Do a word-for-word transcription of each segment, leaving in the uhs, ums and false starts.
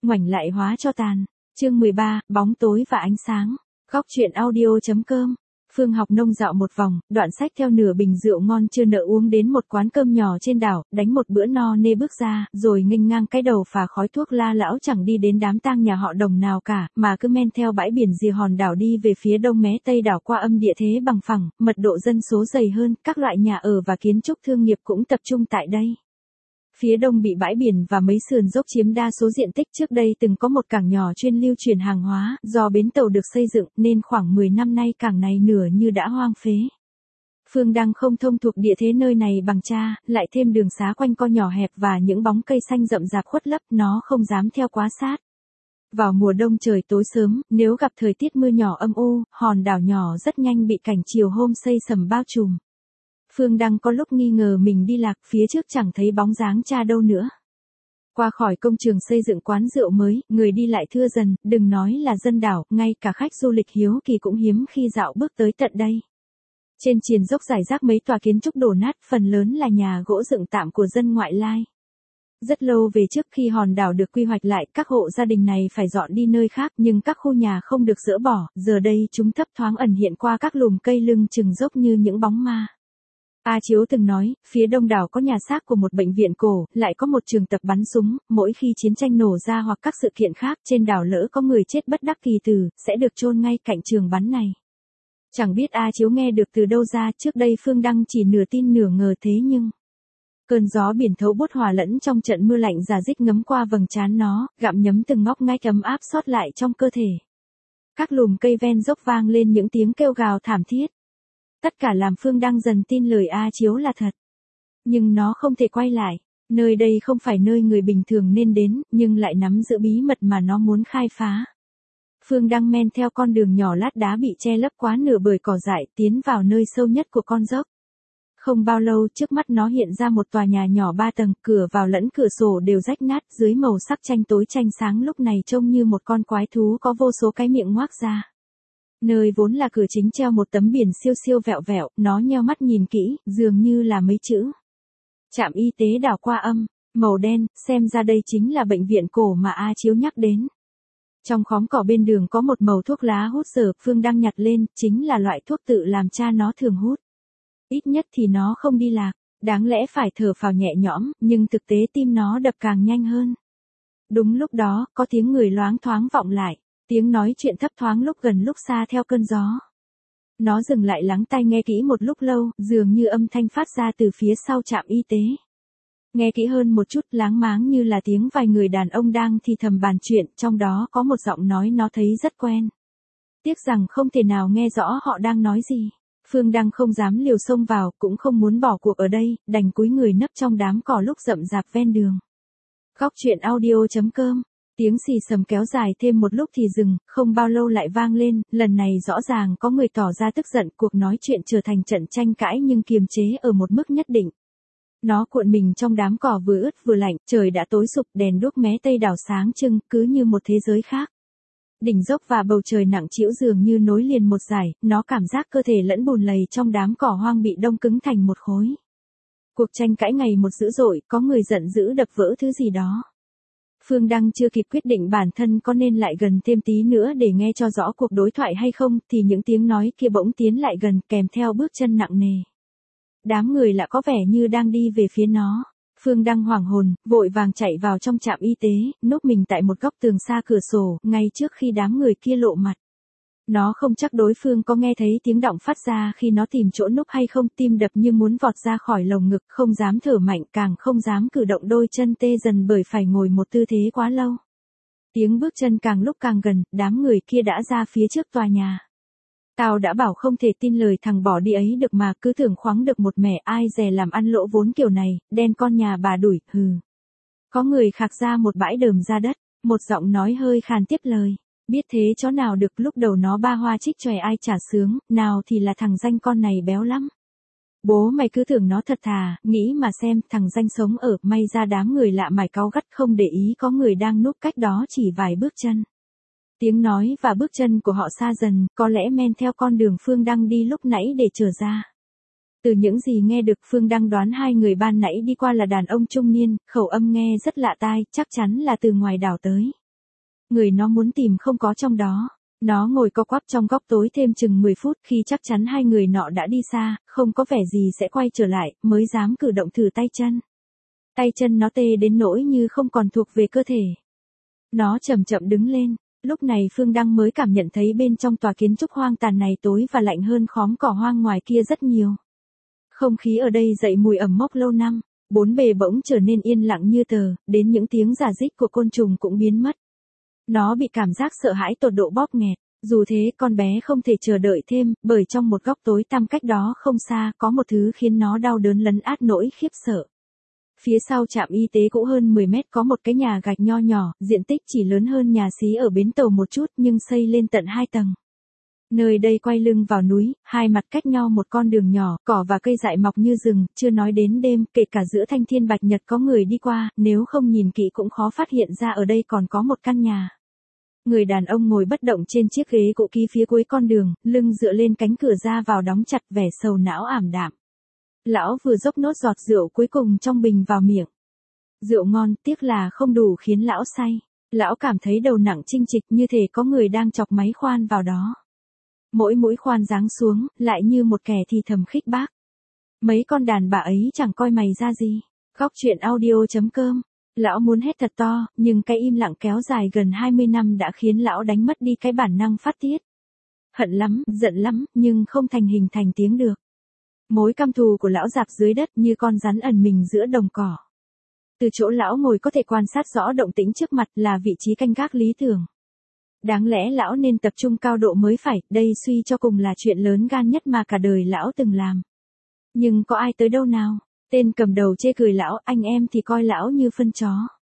ngoảnh lại hóa cho tàn. Chương mười ba, bóng tối và ánh sáng. Góc truyện audio.com. Phương Học Nông dạo một vòng, đoạn sách theo nửa bình rượu ngon chưa nỡ uống đến một quán cơm nhỏ trên đảo, đánh một bữa no nê bước ra, rồi nghênh ngang cái đầu phà khói thuốc la lão chẳng đi đến đám tang nhà họ Đồng nào cả, mà cứ men theo bãi biển rìa hòn đảo đi về phía đông mé tây đảo qua âm địa thế bằng phẳng, mật độ dân số dày hơn, các loại nhà ở và kiến trúc thương nghiệp cũng tập trung tại đây. Phía đông bị bãi biển và mấy sườn dốc chiếm đa số diện tích. Trước đây từng có một cảng nhỏ chuyên lưu chuyển hàng hóa, do bến tàu được xây dựng nên khoảng mười năm nay cảng này nửa như đã hoang phế. Phương Đăng không thông thuộc địa thế nơi này bằng cha, lại thêm đường xá quanh co nhỏ hẹp và những bóng cây xanh rậm rạp khuất lấp, nó không dám theo quá sát. Vào mùa đông trời tối sớm, nếu gặp thời tiết mưa nhỏ âm u, hòn đảo nhỏ rất nhanh bị cảnh chiều hôm xây sầm bao trùm. Phương Đăng có lúc nghi ngờ mình đi lạc, phía trước chẳng thấy bóng dáng cha đâu nữa. Qua khỏi công trường xây dựng quán rượu mới, người đi lại thưa dần, đừng nói là dân đảo, ngay cả khách du lịch hiếu kỳ cũng hiếm khi dạo bước tới tận đây. Trên triền dốc rải rác mấy tòa kiến trúc đổ nát, phần lớn là nhà gỗ dựng tạm của dân ngoại lai. Rất lâu về trước khi hòn đảo được quy hoạch lại, các hộ gia đình này phải dọn đi nơi khác, nhưng các khu nhà không được dỡ bỏ, giờ đây chúng thấp thoáng ẩn hiện qua các lùm cây lưng chừng dốc như những bóng ma. A Chiếu từng nói, phía đông đảo có nhà xác của một bệnh viện cổ, lại có một trường tập bắn súng, mỗi khi chiến tranh nổ ra hoặc các sự kiện khác trên đảo lỡ có người chết bất đắc kỳ tử, sẽ được chôn ngay cạnh trường bắn này. Chẳng biết A Chiếu nghe được từ đâu ra, trước đây Phương Đăng chỉ nửa tin nửa ngờ thế nhưng... Cơn gió biển thấu bút hòa lẫn trong trận mưa lạnh rả rích ngấm qua vầng trán nó, gặm nhấm từng ngóc ngách ấm áp sót lại trong cơ thể. Các lùm cây ven dốc vang lên những tiếng kêu gào thảm thiết. Tất cả làm Phương Đăng dần tin lời A Chiếu là thật. Nhưng nó không thể quay lại. Nơi đây không phải nơi người bình thường nên đến, nhưng lại nắm giữ bí mật mà nó muốn khai phá. Phương Đăng men theo con đường nhỏ lát đá bị che lấp quá nửa bởi cỏ dại, tiến vào nơi sâu nhất của con dốc. Không bao lâu trước mắt nó hiện ra một tòa nhà nhỏ ba tầng, cửa vào lẫn cửa sổ đều rách nát, dưới màu sắc tranh tối tranh sáng lúc này trông như một con quái thú có vô số cái miệng ngoác ra. Nơi vốn là cửa chính treo một tấm biển siêu siêu vẹo vẹo, nó nheo mắt nhìn kỹ, dường như là mấy chữ. Trạm y tế đảo Qua Âm, màu đen, xem ra đây chính là bệnh viện cổ mà A Chiếu nhắc đến. Trong khóm cỏ bên đường có một mẩu thuốc lá hút dở, Phương Đăng nhặt lên, chính là loại thuốc tự làm cha nó thường hút. Ít nhất thì nó không đi lạc, đáng lẽ phải thở phào nhẹ nhõm, nhưng thực tế tim nó đập càng nhanh hơn. Đúng lúc đó, có tiếng người loáng thoáng vọng lại. Tiếng nói chuyện thấp thoáng lúc gần lúc xa theo cơn gió. Nó dừng lại lắng tai nghe kỹ một lúc lâu, dường như âm thanh phát ra từ phía sau trạm y tế. Nghe kỹ hơn một chút, láng máng như là tiếng vài người đàn ông đang thì thầm bàn chuyện, trong đó có một giọng nói nó thấy rất quen. Tiếc rằng không thể nào nghe rõ họ đang nói gì. Phương Đăng không dám liều xông vào, cũng không muốn bỏ cuộc ở đây, đành cúi người nấp trong đám cỏ lúc rậm rạp ven đường. Góc truyện audio.com. Tiếng xì sầm kéo dài thêm một lúc thì dừng, không bao lâu lại vang lên, lần này rõ ràng có người tỏ ra tức giận, cuộc nói chuyện trở thành trận tranh cãi nhưng kiềm chế ở một mức nhất định. Nó cuộn mình trong đám cỏ vừa ướt vừa lạnh, trời đã tối sụp, đèn đuốc mé tây đảo sáng trưng, cứ như một thế giới khác. Đỉnh dốc và bầu trời nặng trĩu dường như nối liền một dải, nó cảm giác cơ thể lẫn bùn lầy trong đám cỏ hoang bị đông cứng thành một khối. Cuộc tranh cãi ngày một dữ dội, có người giận dữ đập vỡ thứ gì đó. Phương Đăng chưa kịp quyết định bản thân có nên lại gần thêm tí nữa để nghe cho rõ cuộc đối thoại hay không, thì những tiếng nói kia bỗng tiến lại gần kèm theo bước chân nặng nề. Đám người lạ có vẻ như đang đi về phía nó. Phương Đăng hoảng hồn, vội vàng chạy vào trong trạm y tế, núp mình tại một góc tường xa cửa sổ, ngay trước khi đám người kia lộ mặt. Nó không chắc đối phương có nghe thấy tiếng động phát ra khi nó tìm chỗ núp hay không, tim đập như muốn vọt ra khỏi lồng ngực, không dám thở mạnh, càng không dám cử động đôi chân tê dần bởi phải ngồi một tư thế quá lâu. Tiếng bước chân càng lúc càng gần, đám người kia đã ra phía trước tòa nhà. Tao đã bảo không thể tin lời thằng bỏ đi ấy được mà, cứ tưởng khoáng được một mẻ, ai dè làm ăn lỗ vốn kiểu này, đen con nhà bà đuổi, hừ. Có người khạc ra một bãi đờm ra đất, một giọng nói hơi khàn tiếp lời. Biết thế chó nào được, lúc đầu nó ba hoa trích chòe ai chả sướng, nào thì là thằng danh con này béo lắm. Bố mày cứ tưởng nó thật thà, nghĩ mà xem, thằng danh sống ở, may ra đám người lạ mày cáu gắt không để ý có người đang núp cách đó chỉ vài bước chân. Tiếng nói và bước chân của họ xa dần, có lẽ men theo con đường Phương Đăng đi lúc nãy để trở ra. Từ những gì nghe được, Phương Đăng đoán hai người ban nãy đi qua là đàn ông trung niên, khẩu âm nghe rất lạ tai, chắc chắn là từ ngoài đảo tới. Người nó muốn tìm không có trong đó. Nó ngồi co quắp trong góc tối thêm chừng mười phút, khi chắc chắn hai người nọ đã đi xa, không có vẻ gì sẽ quay trở lại, mới dám cử động thử tay chân. Tay chân nó tê đến nỗi như không còn thuộc về cơ thể. Nó chậm chậm đứng lên, lúc này Phương Đăng mới cảm nhận thấy bên trong tòa kiến trúc hoang tàn này tối và lạnh hơn khóm cỏ hoang ngoài kia rất nhiều. Không khí ở đây dậy mùi ẩm mốc lâu năm, bốn bề bỗng trở nên yên lặng như tờ, đến những tiếng rả rích của côn trùng cũng biến mất. Nó bị cảm giác sợ hãi tột độ bóp nghẹt, dù thế con bé không thể chờ đợi thêm, bởi trong một góc tối tăm cách đó không xa có một thứ khiến nó đau đớn lấn át nỗi khiếp sợ. Phía sau trạm y tế cũ hơn mười mét có một cái nhà gạch nho nhỏ, diện tích chỉ lớn hơn nhà xí ở bến tàu một chút nhưng xây lên tận hai tầng. Nơi đây quay lưng vào núi, hai mặt cách nhau một con đường nhỏ, cỏ và cây dại mọc như rừng, chưa nói đến đêm, kể cả giữa thanh thiên bạch nhật có người đi qua, nếu không nhìn kỹ cũng khó phát hiện ra ở đây còn có một căn nhà. Người đàn ông ngồi bất động trên chiếc ghế cũ kỹ phía cuối con đường, lưng dựa lên cánh cửa ra vào đóng chặt, vẻ sầu não ảm đạm. Lão vừa dốc nốt giọt rượu cuối cùng trong bình vào miệng. Rượu ngon, tiếc là không đủ khiến lão say. Lão cảm thấy đầu nặng chinh trịch như thể có người đang chọc máy khoan vào đó. Mỗi mũi khoan giáng xuống, lại như một kẻ thì thầm khích bác. Mấy con đàn bà ấy chẳng coi mày ra gì. Góc chuyện audio chấm com. Lão muốn hét thật to, nhưng cái im lặng kéo dài gần hai mươi năm đã khiến lão đánh mất đi cái bản năng phát tiết. Hận lắm, giận lắm, nhưng không thành hình thành tiếng được. Mối căm thù của lão dạp dưới đất như con rắn ẩn mình giữa đồng cỏ. Từ chỗ lão ngồi có thể quan sát rõ động tĩnh trước mặt là vị trí canh gác lý tưởng. Đáng lẽ lão nên tập trung cao độ mới phải, đây suy cho cùng là chuyện lớn gan nhất mà cả đời lão từng làm. Nhưng có ai tới đâu nào? Tên cầm đầu chê cười lão, anh em thì coi lão như phân chó.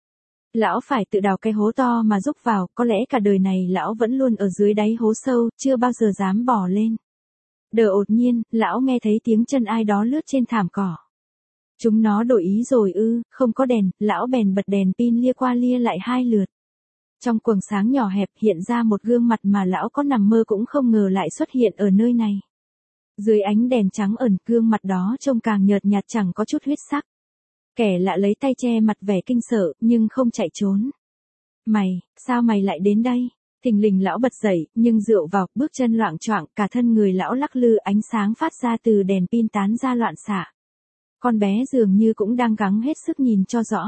Lão phải tự đào cái hố to mà rúc vào, có lẽ cả đời này lão vẫn luôn ở dưới đáy hố sâu, chưa bao giờ dám bỏ lên. Đờ ột nhiên, lão nghe thấy tiếng chân ai đó lướt trên thảm cỏ. Chúng nó đổi ý rồi ư, không có đèn, lão bèn bật đèn pin lia qua lia lại hai lượt. Trong quầng sáng nhỏ hẹp hiện ra một gương mặt mà lão có nằm mơ cũng không ngờ lại xuất hiện ở nơi này. Dưới ánh đèn trắng ẩn, gương mặt đó trông càng nhợt nhạt chẳng có chút huyết sắc. Kẻ lạ lấy tay che mặt vẻ kinh sợ, nhưng không chạy trốn. Mày, sao mày lại đến đây? Thình lình lão bật dậy, nhưng rượu vào, bước chân loạng choạng, cả thân người lão lắc lư, ánh sáng phát ra từ đèn pin tán ra loạn xạ. Con bé dường như cũng đang gắng hết sức nhìn cho rõ.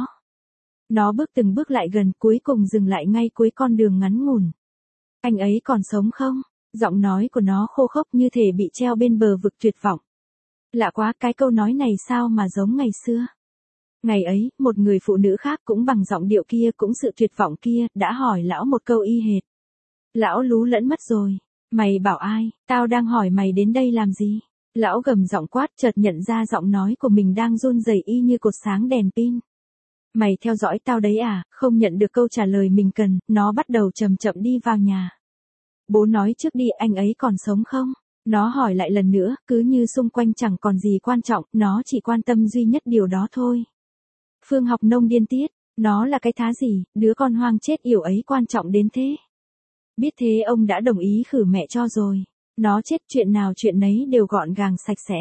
Nó bước từng bước lại gần, cuối cùng dừng lại ngay cuối con đường ngắn ngủn. Anh ấy còn sống không? Giọng nói của nó khô khốc như thể bị treo bên bờ vực tuyệt vọng. Lạ quá, cái câu nói này sao mà giống ngày xưa. Ngày ấy, một người phụ nữ khác cũng bằng giọng điệu kia, cũng sự tuyệt vọng kia, đã hỏi lão một câu y hệt. Lão lú lẫn mất rồi. Mày bảo ai? Tao đang hỏi mày đến đây làm gì? Lão gầm giọng quát, chợt nhận ra giọng nói của mình đang run rẩy y như cột sáng đèn pin. Mày theo dõi tao đấy à? Không nhận được câu trả lời mình cần, nó bắt đầu chậm chậm đi vào nhà. Bố nói trước đi, anh ấy còn sống không? Nó hỏi lại lần nữa, cứ như xung quanh chẳng còn gì quan trọng, nó chỉ quan tâm duy nhất điều đó thôi. Phương Học Nông điên tiết, nó là cái thá gì, đứa con hoang chết yểu ấy quan trọng đến thế. Biết thế ông đã đồng ý khử mẹ cho rồi. Nó chết chuyện nào chuyện nấy đều gọn gàng sạch sẽ.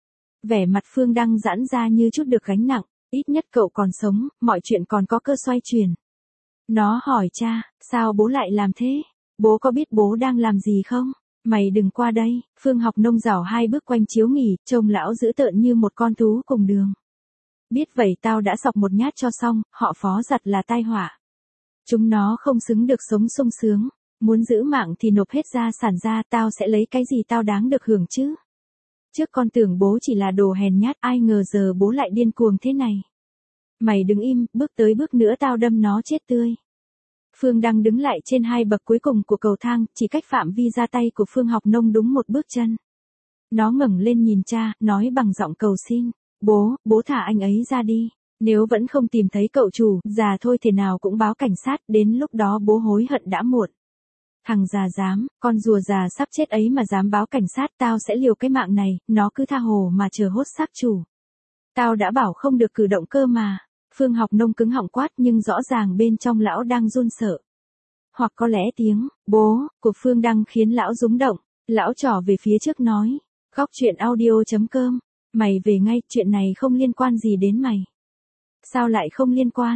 Vẻ mặt Phương Đăng giãn ra như chút được gánh nặng, ít nhất cậu còn sống, mọi chuyện còn có cơ xoay chuyển. Nó hỏi cha, sao bố lại làm thế? Bố có biết bố đang làm gì không? Mày đừng qua đây. Phương Học Nông rảo hai bước quanh chiếu nghỉ, trông lão dữ tợn như một con thú cùng đường. Biết vậy tao đã sọc một nhát cho xong, họ Phó giặt là tai họa. Chúng nó không xứng được sống sung sướng. Muốn giữ mạng thì nộp hết gia sản ra, tao sẽ lấy cái gì tao đáng được hưởng chứ? Trước con tưởng bố chỉ là đồ hèn nhát, ai ngờ giờ bố lại điên cuồng thế này. Mày đứng im, bước tới bước nữa tao đâm nó chết tươi. Phương Đăng đứng lại trên hai bậc cuối cùng của cầu thang, chỉ cách phạm vi ra tay của Phương Học Nông đúng một bước chân. Nó ngẩng lên nhìn cha, nói bằng giọng cầu xin. Bố, bố thả anh ấy ra đi. Nếu vẫn không tìm thấy cậu chủ, già thôi thế nào cũng báo cảnh sát, đến lúc đó bố hối hận đã muộn. Thằng già dám, con rùa già sắp chết ấy mà dám báo cảnh sát, tao sẽ liều cái mạng này, nó cứ tha hồ mà chờ hốt xác chủ. Tao đã bảo không được cử động cơ mà. Phương Học Nông cứng họng quát nhưng rõ ràng bên trong lão đang run sợ. Hoặc có lẽ tiếng, bố, của Phương Đăng khiến lão rúng động, lão trỏ về phía trước nói. Góc chuyện audio chấm com, mày về ngay, chuyện này không liên quan gì đến mày. Sao lại không liên quan?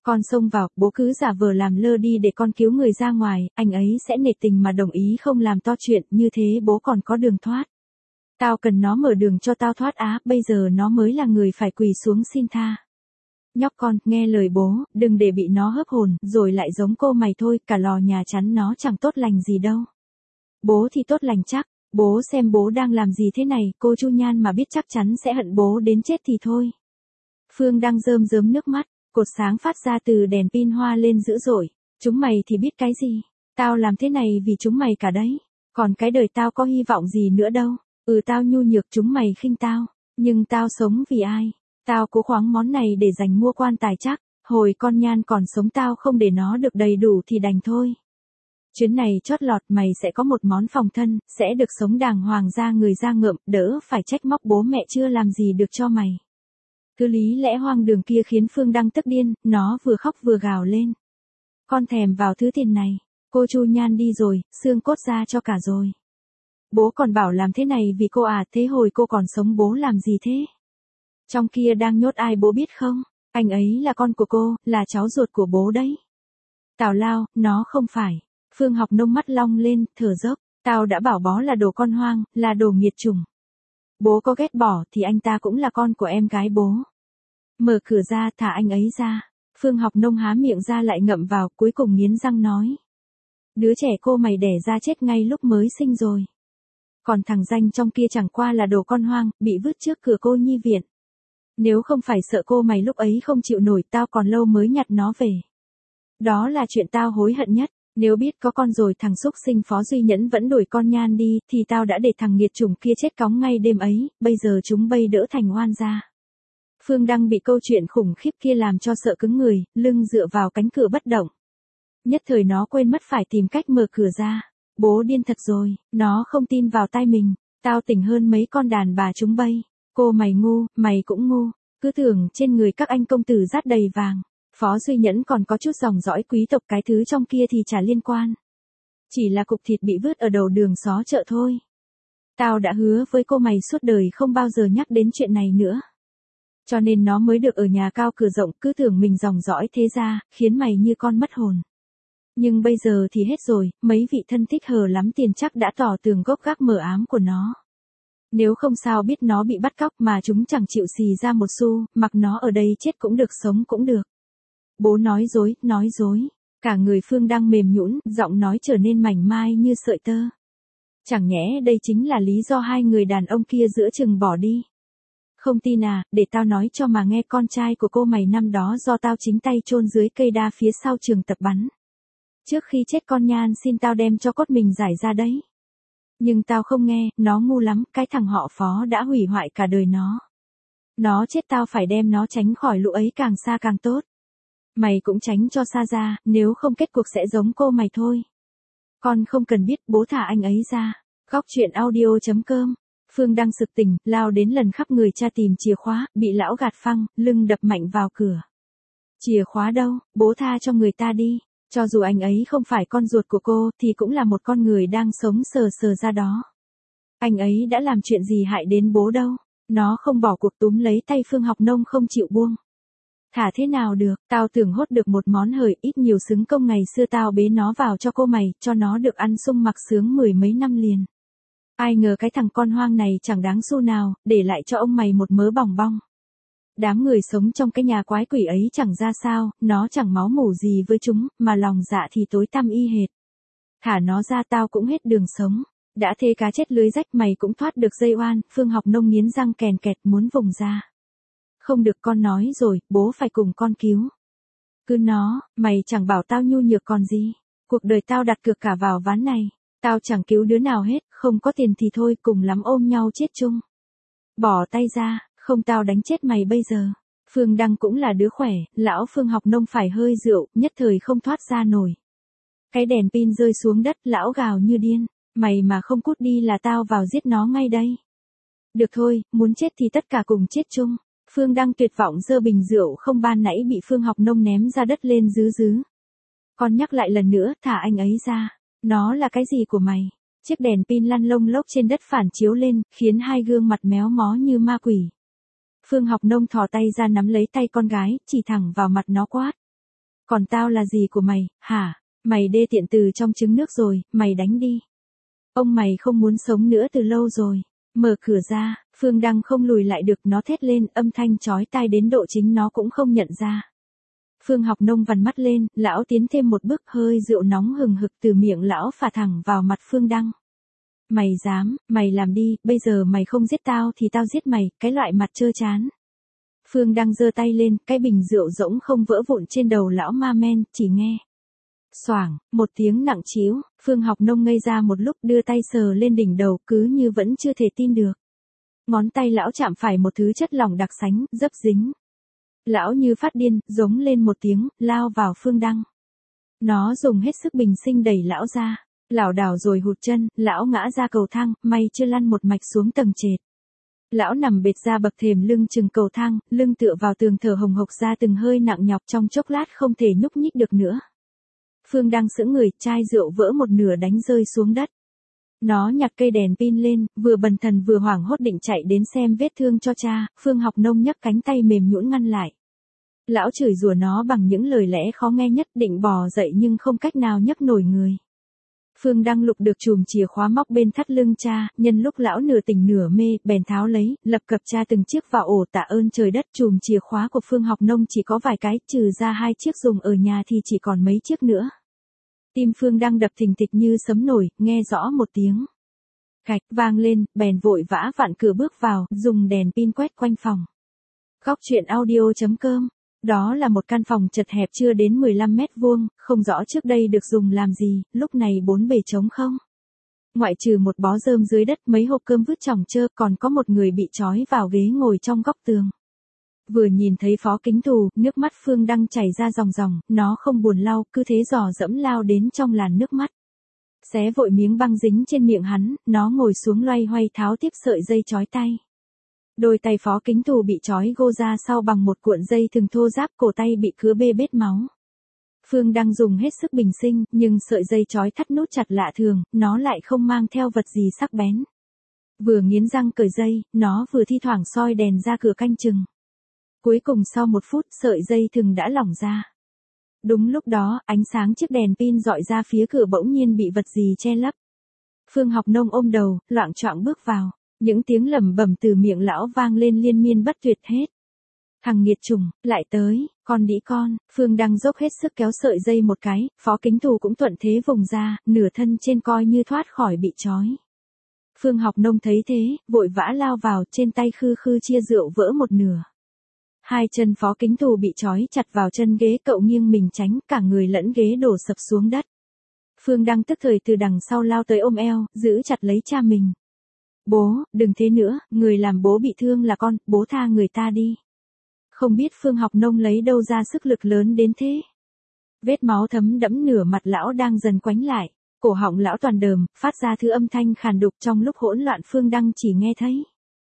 Con xông vào, bố cứ giả vờ làm lơ đi để con cứu người ra ngoài, anh ấy sẽ nể tình mà đồng ý không làm to chuyện, như thế bố còn có đường thoát. Tao cần nó mở đường cho tao thoát á, bây giờ nó mới là người phải quỳ xuống xin tha. Nhóc con, nghe lời bố, đừng để bị nó hớp hồn, rồi lại giống cô mày thôi, cả lò nhà chắn nó chẳng tốt lành gì đâu. Bố thì tốt lành chắc, bố xem bố đang làm gì thế này, cô Chu Nhan mà biết chắc chắn sẽ hận bố đến chết thì thôi. Phương Đăng rơm rớm nước mắt, cột sáng phát ra từ đèn pin hoa lên dữ dội, chúng mày thì biết cái gì, tao làm thế này vì chúng mày cả đấy, còn cái đời tao có hy vọng gì nữa đâu, ừ tao nhu nhược chúng mày khinh tao, nhưng tao sống vì ai, tao cố khoáng món này để dành mua quan tài chắc, hồi con Nhan còn sống tao không để nó được đầy đủ thì đành thôi. Chuyến này chót lọt mày sẽ có một món phòng thân, sẽ được sống đàng hoàng ra người ra ngợm, đỡ phải trách móc bố mẹ chưa làm gì được cho mày. Cứ lý lẽ hoang đường kia khiến Phương Đăng tức điên, nó vừa khóc vừa gào lên. Con thèm vào thứ tiền này, cô Chu Nhan đi rồi, xương cốt ra cho cả rồi. Bố còn bảo làm thế này vì cô à, thế hồi cô còn sống bố làm gì thế? Trong kia đang nhốt ai bố biết không? Anh ấy là con của cô, là cháu ruột của bố đấy. Tào lao, nó không phải. Phương Học Nông mắt long lên, thở dốc. Tao đã bảo bó là đồ con hoang, là đồ nghiệt chủng. Bố có ghét bỏ thì anh ta cũng là con của em gái bố. Mở cửa ra, thả anh ấy ra. Phương Học Nông há miệng ra lại ngậm vào, cuối cùng nghiến răng nói. Đứa trẻ cô mày đẻ ra chết ngay lúc mới sinh rồi. Còn thằng danh trong kia chẳng qua là đồ con hoang, bị vứt trước cửa cô nhi viện. Nếu không phải sợ cô mày lúc ấy không chịu nổi, tao còn lâu mới nhặt nó về. Đó là chuyện tao hối hận nhất. Nếu biết có con rồi thằng xúc sinh Phó Duy Nhẫn vẫn đuổi con Nhan đi, thì tao đã để thằng nghiệt chủng kia chết cóng ngay đêm ấy, bây giờ chúng bây đỡ thành oan gia. Phương Đăng bị câu chuyện khủng khiếp kia làm cho sợ cứng người, lưng dựa vào cánh cửa bất động. Nhất thời nó quên mất phải tìm cách mở cửa ra. Bố điên thật rồi, nó không tin vào tai mình, tao tỉnh hơn mấy con đàn bà chúng bây. Cô mày ngu, mày cũng ngu, cứ tưởng trên người các anh công tử rát đầy vàng. Phó Duy Nhẫn còn có chút dòng dõi quý tộc, cái thứ trong kia thì chả liên quan. Chỉ là cục thịt bị vứt ở đầu đường xó chợ thôi. Tao đã hứa với cô mày suốt đời không bao giờ nhắc đến chuyện này nữa. Cho nên nó mới được ở nhà cao cửa rộng, cứ tưởng mình dòng dõi thế ra, khiến mày như con mất hồn. Nhưng bây giờ thì hết rồi, mấy vị thân thích hờ lắm tiền chắc đã tỏ tường gốc gác mờ ám của nó. Nếu không sao biết nó bị bắt cóc mà chúng chẳng chịu xì ra một xu, mặc nó ở đây chết cũng được sống cũng được. Bố nói dối, nói dối. Cả người Phương Đăng mềm nhũn, giọng nói trở nên mảnh mai như sợi tơ. Chẳng nhẽ đây chính là lý do hai người đàn ông kia giữa chừng bỏ đi. Không tin à, để tao nói cho mà nghe, con trai của cô mày năm đó do tao chính tay chôn dưới cây đa phía sau trường tập bắn. Trước khi chết con Nhan xin tao đem cho cốt mình giải ra đấy. Nhưng tao không nghe, nó ngu lắm, cái thằng họ Phó đã hủy hoại cả đời nó. Nó chết tao phải đem nó tránh khỏi lũ ấy càng xa càng tốt. Mày cũng tránh cho xa ra, nếu không kết cuộc sẽ giống cô mày thôi. Con không cần biết, bố thả anh ấy ra. Góc chuyện audio chấm com. Phương Đăng sực tỉnh, lao đến lần khắp người cha tìm chìa khóa, bị lão gạt phăng, lưng đập mạnh vào cửa. Chìa khóa đâu, bố tha cho người ta đi. Cho dù anh ấy không phải con ruột của cô, thì cũng là một con người đang sống sờ sờ ra đó. Anh ấy đã làm chuyện gì hại đến bố đâu. Nó không bỏ cuộc túm lấy tay Phương Học Nông không chịu buông. Thả thế nào được, tao tưởng hốt được một món hời, ít nhiều xứng công ngày xưa tao bế nó vào cho cô mày, cho nó được ăn sung mặc sướng mười mấy năm liền. Ai ngờ cái thằng con hoang này chẳng đáng xu nào, để lại cho ông mày một mớ bòng bong. Đám người sống trong cái nhà quái quỷ ấy chẳng ra sao, nó chẳng máu mủ gì với chúng, mà lòng dạ thì tối tăm y hệt. Thả nó ra tao cũng hết đường sống. Đã thế cá chết lưới rách mày cũng thoát được dây oan, Phương Học Nông nghiến răng kèn kẹt muốn vùng ra. Không được, con nói rồi, bố phải cùng con cứu. Cứ nó, mày chẳng bảo tao nhu nhược còn gì. Cuộc đời tao đặt cược cả vào ván này. Tao chẳng cứu đứa nào hết, không có tiền thì thôi, cùng lắm ôm nhau chết chung. Bỏ tay ra, không tao đánh chết mày bây giờ. Phương Đăng cũng là đứa khỏe, lão Phương Học Nông phải hơi rượu, nhất thời không thoát ra nổi. Cái đèn pin rơi xuống đất, lão gào như điên. Mày mà không cút đi là tao vào giết nó ngay đây. Được thôi, muốn chết thì tất cả cùng chết chung. Phương Đăng tuyệt vọng giơ bình rượu không ban nãy bị Phương Học Nông ném ra đất lên dứ dứ. Con nhắc lại lần nữa, thả anh ấy ra. Nó là cái gì của mày? Chiếc đèn pin lăn lông lốc trên đất phản chiếu lên, khiến hai gương mặt méo mó như ma quỷ. Phương Học Nông thò tay ra nắm lấy tay con gái, chỉ thẳng vào mặt nó quát. Còn tao là gì của mày, hả? Mày đê tiện từ trong trứng nước rồi, mày đánh đi. Ông mày không muốn sống nữa từ lâu rồi. Mở cửa ra, Phương Đăng không lùi lại được, nó thét lên, âm thanh chói tai đến độ chính nó cũng không nhận ra. Phương Học Nông vằn mắt lên, lão tiến thêm một bước, hơi rượu nóng hừng hực từ miệng lão phả thẳng vào mặt Phương Đăng. Mày dám, mày làm đi, bây giờ mày không giết tao thì tao giết mày, cái loại mặt trơ chán. Phương Đăng giơ tay lên, cái bình rượu rỗng không vỡ vụn trên đầu lão ma men, chỉ nghe. Xoảng, một tiếng nặng trĩu, Phương Học Nông ngây ra một lúc, đưa tay sờ lên đỉnh đầu, cứ như vẫn chưa thể tin được. Ngón tay lão chạm phải một thứ chất lỏng đặc sánh, dấp dính. Lão như phát điên, giống lên một tiếng, lao vào Phương Đăng. Nó dùng hết sức bình sinh đẩy lão ra, lảo đảo rồi hụt chân, lão ngã ra cầu thang, may chưa lăn một mạch xuống tầng trệt. Lão nằm bệt ra bậc thềm lưng chừng cầu thang, lưng tựa vào tường thở hồng hộc ra từng hơi nặng nhọc, trong chốc lát không thể nhúc nhích được nữa. Phương Đăng sững người, chai rượu vỡ một nửa đánh rơi xuống đất. Nó nhặt cây đèn pin lên, vừa bần thần vừa hoảng hốt định chạy đến xem vết thương cho cha, Phương Học Nông nhấc cánh tay mềm nhũn ngăn lại. Lão chửi rủa nó bằng những lời lẽ khó nghe nhất, định bò dậy nhưng không cách nào nhấc nổi người. Phương Đăng lục được chùm chìa khóa móc bên thắt lưng cha, nhân lúc lão nửa tỉnh nửa mê, bèn tháo lấy, lập cập cha từng chiếc vào ổ, tạ ơn trời đất. Chùm chìa khóa của Phương Học Nông chỉ có vài cái, trừ ra hai chiếc dùng ở nhà thì chỉ còn mấy chiếc nữa. Tim Phương Đăng đập thình thịch như sấm nổi, nghe rõ một tiếng gạch vang lên, bèn vội vã vặn cửa bước vào, dùng đèn pin quét quanh phòng. Góc truyện audio chấm com. Đó là một căn phòng chật hẹp chưa đến mười lăm mét vuông, không rõ trước đây được dùng làm gì, lúc này bốn bề trống không. Ngoại trừ một bó rơm dưới đất, mấy hộp cơm vứt chỏng chơ, còn có một người bị trói vào ghế ngồi trong góc tường. Vừa nhìn thấy Phó Kính Tù, nước mắt Phương Đăng chảy ra ròng ròng, nó không buồn lau, cứ thế dò dẫm lao đến trong làn nước mắt. Xé vội miếng băng dính trên miệng hắn, nó ngồi xuống loay hoay tháo tiếp sợi dây trói tay. Đôi tay Phó Kính Tù bị trói gô ra sau bằng một cuộn dây thừng thô ráp, cổ tay bị cứa bê bết máu. Phương Đăng dùng hết sức bình sinh, nhưng sợi dây trói thắt nút chặt lạ thường, nó lại không mang theo vật gì sắc bén. Vừa nghiến răng cởi dây, nó vừa thi thoảng soi đèn ra cửa canh chừng. Cuối cùng sau một phút, sợi dây thừng đã lỏng ra. Đúng lúc đó, ánh sáng chiếc đèn pin dọi ra phía cửa bỗng nhiên bị vật gì che lấp. Phương Học Nông ôm đầu, loạng choạng bước vào. Những tiếng lẩm bẩm từ miệng lão vang lên liên miên bất tuyệt hết. Thằng nghiệt chủng, lại tới, con đĩ con. Phương Đăng dốc hết sức kéo sợi dây một cái, Phó Kính Tù cũng thuận thế vùng ra, nửa thân trên coi như thoát khỏi bị trói. Phương Học Nông thấy thế, vội vã lao vào, trên tay khư khư chia rượu vỡ một nửa. Hai chân Phó Kính Tù bị trói chặt vào chân ghế, cậu nghiêng mình tránh, cả người lẫn ghế đổ sập xuống đất. Phương Đăng tức thời từ đằng sau lao tới ôm eo, giữ chặt lấy cha mình. Bố, đừng thế nữa, người làm bố bị thương là con, bố tha người ta đi. Không biết Phương Học Nông lấy đâu ra sức lực lớn đến thế. Vết máu thấm đẫm nửa mặt lão đang dần quánh lại, cổ họng lão toàn đờm, phát ra thứ âm thanh khàn đục. Trong lúc hỗn loạn Phương Đăng chỉ nghe thấy.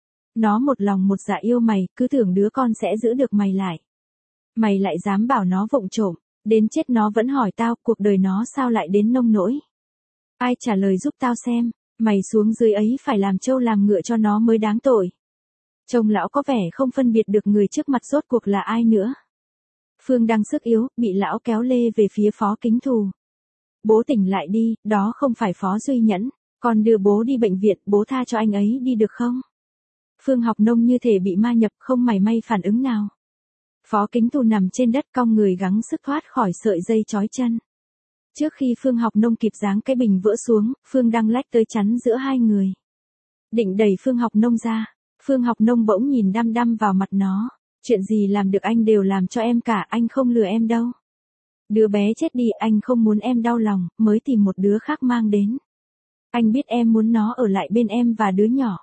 Nó một lòng một dạ yêu mày, cứ tưởng đứa con sẽ giữ được mày lại. Mày lại dám bảo nó vụng trộm, đến chết nó vẫn hỏi tao, cuộc đời nó sao lại đến nông nỗi. Ai trả lời giúp tao xem. Mày xuống dưới ấy phải làm trâu làm ngựa cho nó mới đáng tội. Trông lão có vẻ không phân biệt được người trước mặt rốt cuộc là ai nữa. Phương Đăng sức yếu, bị lão kéo lê về phía Phó Kính Tù. Bố tỉnh lại đi, đó không phải Phó Duy Nhẫn, con đưa bố đi bệnh viện, bố tha cho anh ấy đi được không? Phương Học Nông như thể bị ma nhập, không mảy may phản ứng nào. Phó Kính Tù nằm trên đất cong người gắng sức thoát khỏi sợi dây trói chân. Trước khi Phương Học Nông kịp giáng cái bình vỡ xuống, Phương Đăng lách tới chắn giữa hai người. Định đẩy Phương Học Nông ra, Phương Học Nông bỗng nhìn đăm đăm vào mặt nó. Chuyện gì làm được anh đều làm cho em cả, anh không lừa em đâu. Đứa bé chết đi, anh không muốn em đau lòng, mới tìm một đứa khác mang đến. Anh biết em muốn nó ở lại bên em và đứa nhỏ.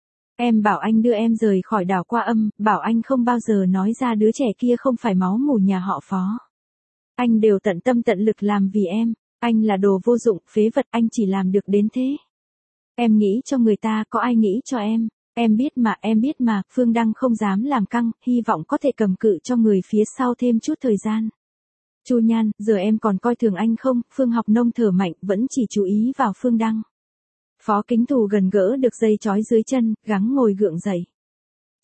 Em bảo anh đưa em rời khỏi đảo Qua Âm, bảo anh không bao giờ nói ra đứa trẻ kia không phải máu mủ nhà họ Phó. Anh đều tận tâm tận lực làm vì em, anh là đồ vô dụng, phế vật, anh chỉ làm được đến thế. Em nghĩ cho người ta, có ai nghĩ cho em, em biết mà, em biết mà. Phương Đăng không dám làm căng, hy vọng có thể cầm cự cho người phía sau thêm chút thời gian. Chu Nhan, giờ em còn coi thường anh không? Phương Học Nông thở mạnh, vẫn chỉ chú ý vào Phương Đăng. Phó Kính Tù gần gỡ được dây trói dưới chân, gắng ngồi gượng dậy.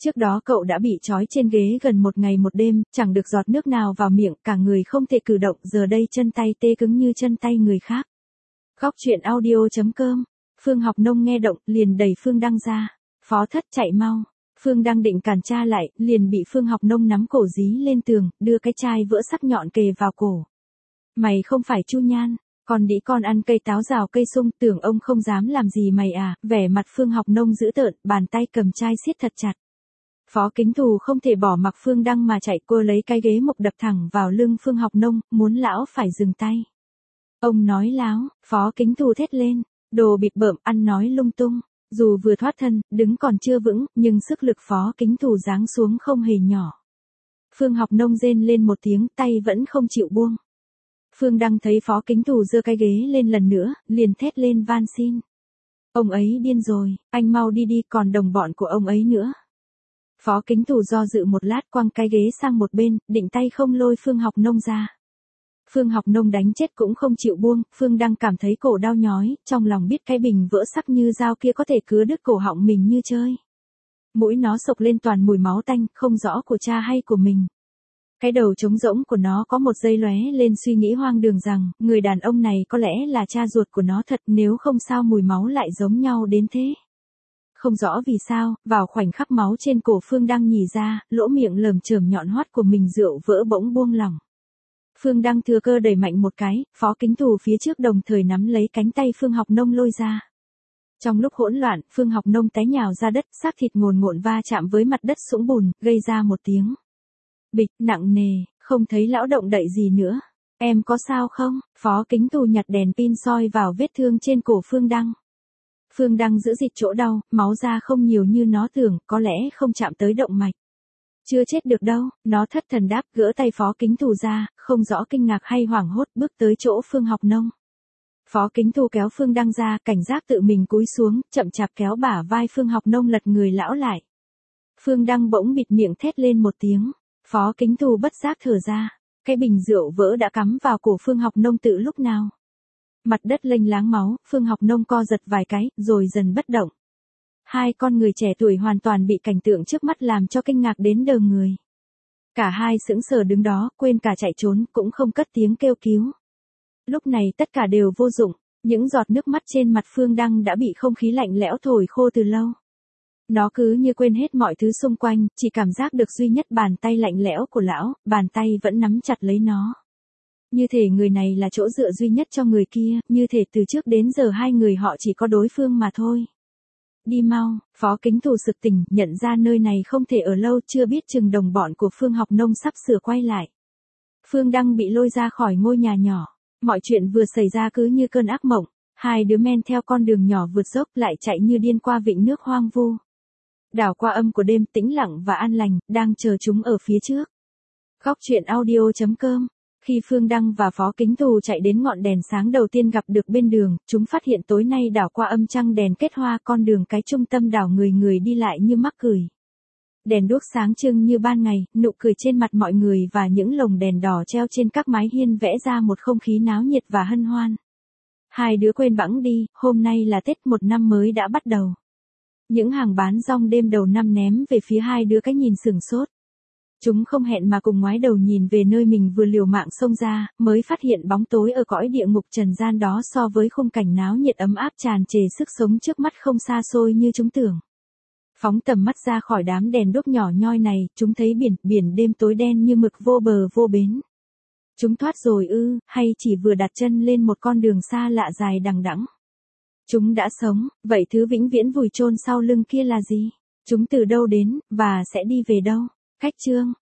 Trước đó cậu đã bị trói trên ghế gần một ngày một đêm, chẳng được giọt nước nào vào miệng, cả người không thể cử động, giờ đây chân tay tê cứng như chân tay người khác. Góc truyện audio chấm com. Phương Học Nông nghe động, liền đẩy Phương Đăng ra. Phó Thất chạy mau. Phương Đăng định cản cha lại, liền bị Phương Học Nông nắm cổ dí lên tường, đưa cái chai vỡ sắc nhọn kề vào cổ. Mày không phải Chu Nhan, còn đĩ con ăn cây táo rào cây sung, tưởng ông không dám làm gì mày à? Vẻ mặt Phương Học Nông dữ tợn, bàn tay cầm chai siết thật chặt. Phó Kính Thù không thể bỏ mặc Phương Đăng mà chạy, cô lấy cái ghế mộc đập thẳng vào lưng Phương Học Nông, muốn lão phải dừng tay. Ông nói láo, Phó Kính Thù thét lên, đồ bịp bợm, ăn nói lung tung. Dù vừa thoát thân, đứng còn chưa vững, nhưng sức lực Phó Kính Thù giáng xuống không hề nhỏ. Phương Học Nông rên lên một tiếng, tay vẫn không chịu buông. Phương Đăng thấy Phó Kính Thù giơ cái ghế lên lần nữa, liền thét lên van xin. Ông ấy điên rồi, anh mau đi đi, còn đồng bọn của ông ấy nữa. Phó Kính Thù do dự một lát, quăng cái ghế sang một bên, định tay không lôi Phương Học Nông ra. Phương Học Nông đánh chết cũng không chịu buông, Phương Đăng cảm thấy cổ đau nhói, trong lòng biết cái bình vỡ sắc như dao kia có thể cứa đứt cổ họng mình như chơi. Mũi nó sộc lên toàn mùi máu tanh, không rõ của cha hay của mình. Cái đầu trống rỗng của nó có một giây lóe lên suy nghĩ hoang đường rằng, người đàn ông này có lẽ là cha ruột của nó thật, nếu không sao mùi máu lại giống nhau đến thế. Không rõ vì sao, vào khoảnh khắc máu trên cổ Phương Đăng nhì ra, lỗ miệng lởm chởm nhọn hoắt của mình rượu vỡ bỗng buông lỏng. Phương Đăng thừa cơ đẩy mạnh một cái, Phó Kính Thù phía trước đồng thời nắm lấy cánh tay Phương Học Nông lôi ra. Trong lúc hỗn loạn, Phương Học Nông té nhào ra đất, xác thịt ngồn ngộn va chạm với mặt đất sũng bùn, gây ra một tiếng bịch nặng nề, không thấy lão động đậy gì nữa. Em có sao không? Phó Kính Thù nhặt đèn pin soi vào vết thương trên cổ Phương Đăng. Phương Đăng giữ dịch chỗ đau, máu ra không nhiều như nó tưởng, có lẽ không chạm tới động mạch. Chưa chết được đâu, nó thất thần đáp, gỡ tay Phó Kính Thù ra, không rõ kinh ngạc hay hoảng hốt, bước tới chỗ Phương Học Nông. Phó Kính Thù kéo Phương Đăng ra, cảnh giác tự mình cúi xuống, chậm chạp kéo bả vai Phương Học Nông lật người lão lại. Phương Đăng bỗng bịt miệng thét lên một tiếng. Phó Kính Thù bất giác thở ra, cái bình rượu vỡ đã cắm vào cổ Phương Học Nông từ lúc nào. Mặt đất lênh láng máu, Phương Học Nông co giật vài cái, rồi dần bất động. Hai con người trẻ tuổi hoàn toàn bị cảnh tượng trước mắt làm cho kinh ngạc đến đờ người. Cả hai sững sờ đứng đó, quên cả chạy trốn, cũng không cất tiếng kêu cứu. Lúc này tất cả đều vô dụng, những giọt nước mắt trên mặt Phương Đăng đã bị không khí lạnh lẽo thổi khô từ lâu. Nó cứ như quên hết mọi thứ xung quanh, chỉ cảm giác được duy nhất bàn tay lạnh lẽo của lão, bàn tay vẫn nắm chặt lấy nó. Như thể người này là chỗ dựa duy nhất cho người kia, như thể từ trước đến giờ hai người họ chỉ có đối phương mà thôi. Đi mau, Phó Kính Thù sực tỉnh, nhận ra nơi này không thể ở lâu, chưa biết chừng đồng bọn của Phương Học Nông sắp sửa quay lại. Phương Đăng bị lôi ra khỏi ngôi nhà nhỏ, mọi chuyện vừa xảy ra cứ như cơn ác mộng, hai đứa men theo con đường nhỏ vượt dốc lại chạy như điên qua vịnh nước hoang vu. Đảo qua âm của đêm tĩnh lặng và an lành, đang chờ chúng ở phía trước. Góc truyện audio chấm com. Khi Phương Đăng và Phó Kính Thù chạy đến ngọn đèn sáng đầu tiên gặp được bên đường, chúng phát hiện tối nay đảo qua âm trăng đèn kết hoa, con đường cái trung tâm đảo người người đi lại như mắc cười. Đèn đuốc sáng trưng như ban ngày, nụ cười trên mặt mọi người và những lồng đèn đỏ treo trên các mái hiên vẽ ra một không khí náo nhiệt và hân hoan. Hai đứa quên bẵng đi, hôm nay là Tết, một năm mới đã bắt đầu. Những hàng bán rong đêm đầu năm ném về phía hai đứa cái nhìn sửng sốt. Chúng không hẹn mà cùng ngoái đầu nhìn về nơi mình vừa liều mạng xông ra, mới phát hiện bóng tối ở cõi địa ngục trần gian đó so với khung cảnh náo nhiệt ấm áp tràn trề sức sống trước mắt không xa xôi như chúng tưởng. Phóng tầm mắt ra khỏi đám đèn đuốc nhỏ nhoi này, chúng thấy biển, biển đêm tối đen như mực vô bờ vô bến. Chúng thoát rồi ư, hay chỉ vừa đặt chân lên một con đường xa lạ dài đằng đẵng. Chúng đã sống, vậy thứ vĩnh viễn vùi chôn sau lưng kia là gì? Chúng từ đâu đến, và sẽ đi về đâu? Khách chương